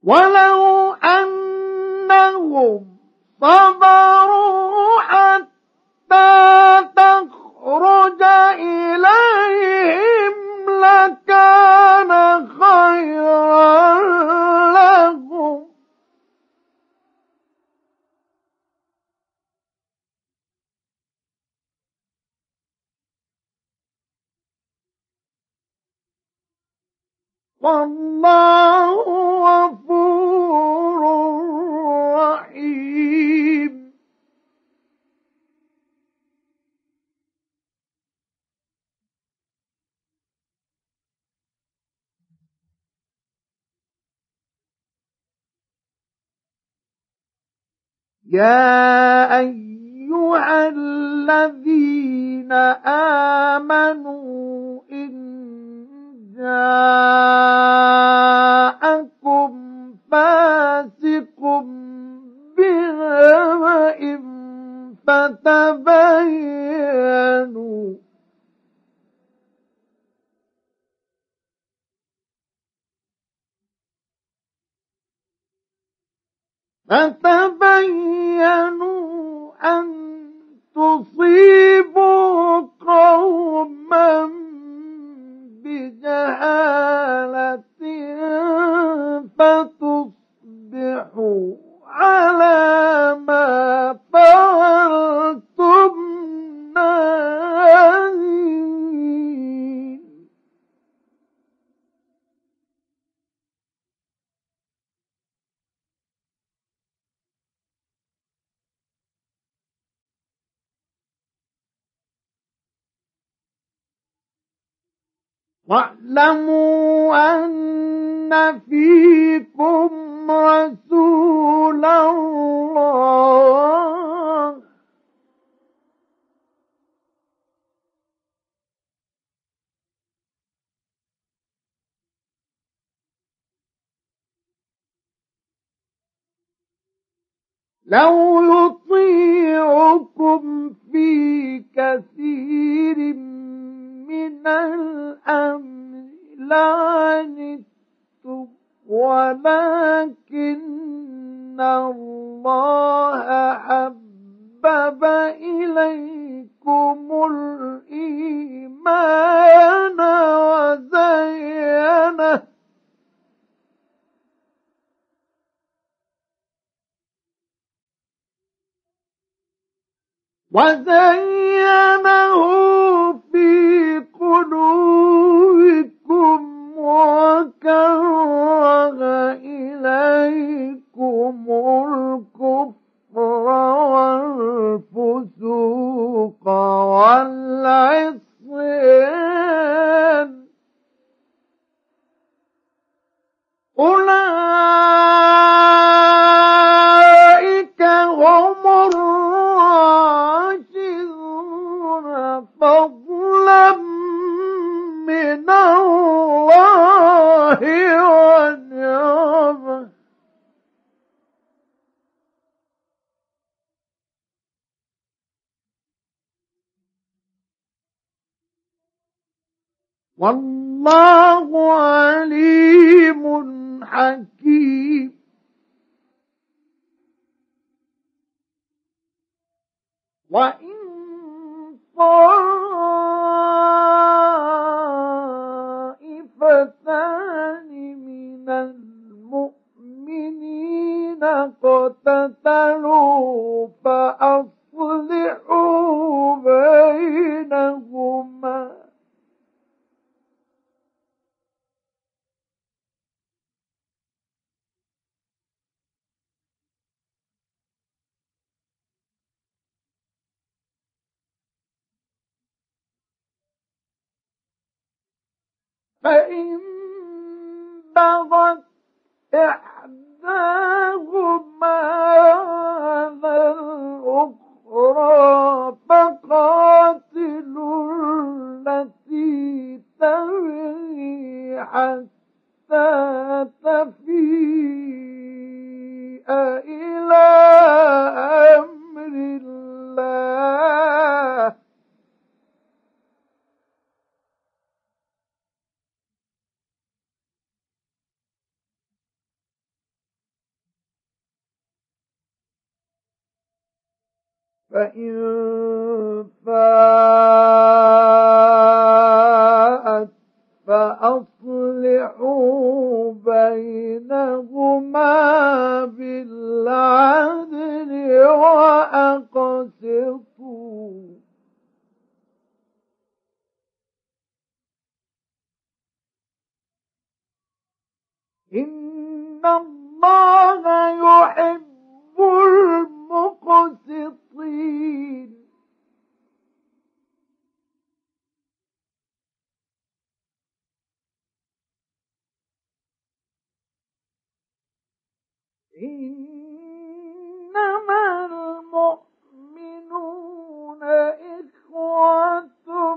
ولو أنهم صبروا حتى تخرج إليهم لكان خيرا لهم. والله غفور رحيم. يا أيها الذين آمنوا إن جاءكم فاسق بنبأ فتبينوا أن تصيبوا قوما بجهالة فتصبحوا على ما فعلتم نادمين. واعلموا أن فيكم رسول الله لو يطيعكم في كثير من الأمر لعنتم ولكن الله حبب إليكم الإيمان وزينه في قلوبكم وكره إليكم الكفر والفسوق والعصيان أولئك هم الراشدون فضلا من الله ونعمه. والله عليم حكيم. وإن طائفتان من المؤمنين اقتتلوا فأصلحوا بينهما فإن بغت إحداهما على الأخرى فقاتلوا التي تبغي حتى تفيء إلى أمر الله فإن فاءت فأصلحوا بينهما بالعدل وأقسطوا إن الله يحب المقسطين إنما المؤمنون إخوة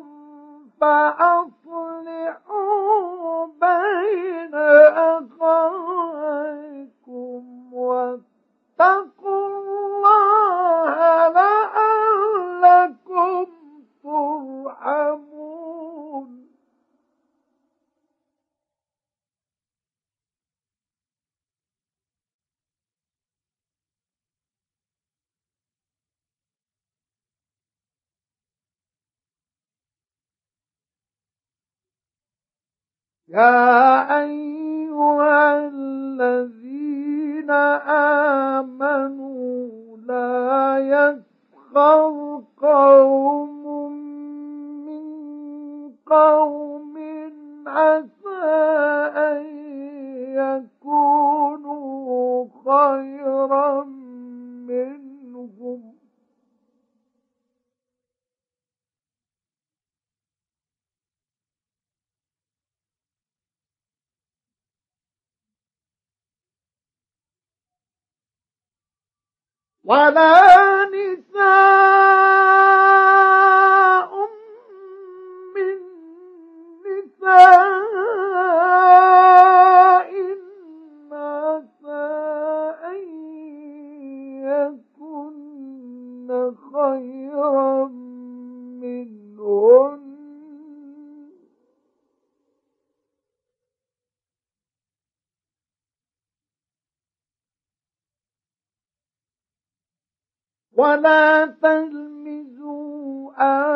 فأصلحوا بين أخويكم واتقوا الله لعلكم ترحمون يا أيها الذين آمنوا لا يسخر قوم من قوم عسى أن يكونوا خيرا منهم ولا نساء من نساء عسى أن يكن خيرا منهن ولا تلمزوا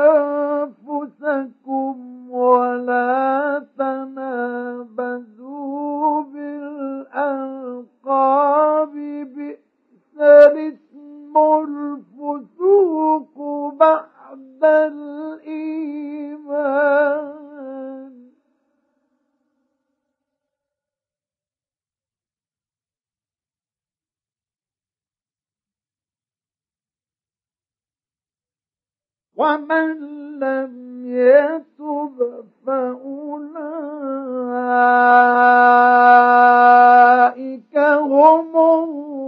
أنفسكم ولا تنابزوا بالألقاب بئس الاسم الفسوق بعد الإيمان ومن لم يتب فأولئك هم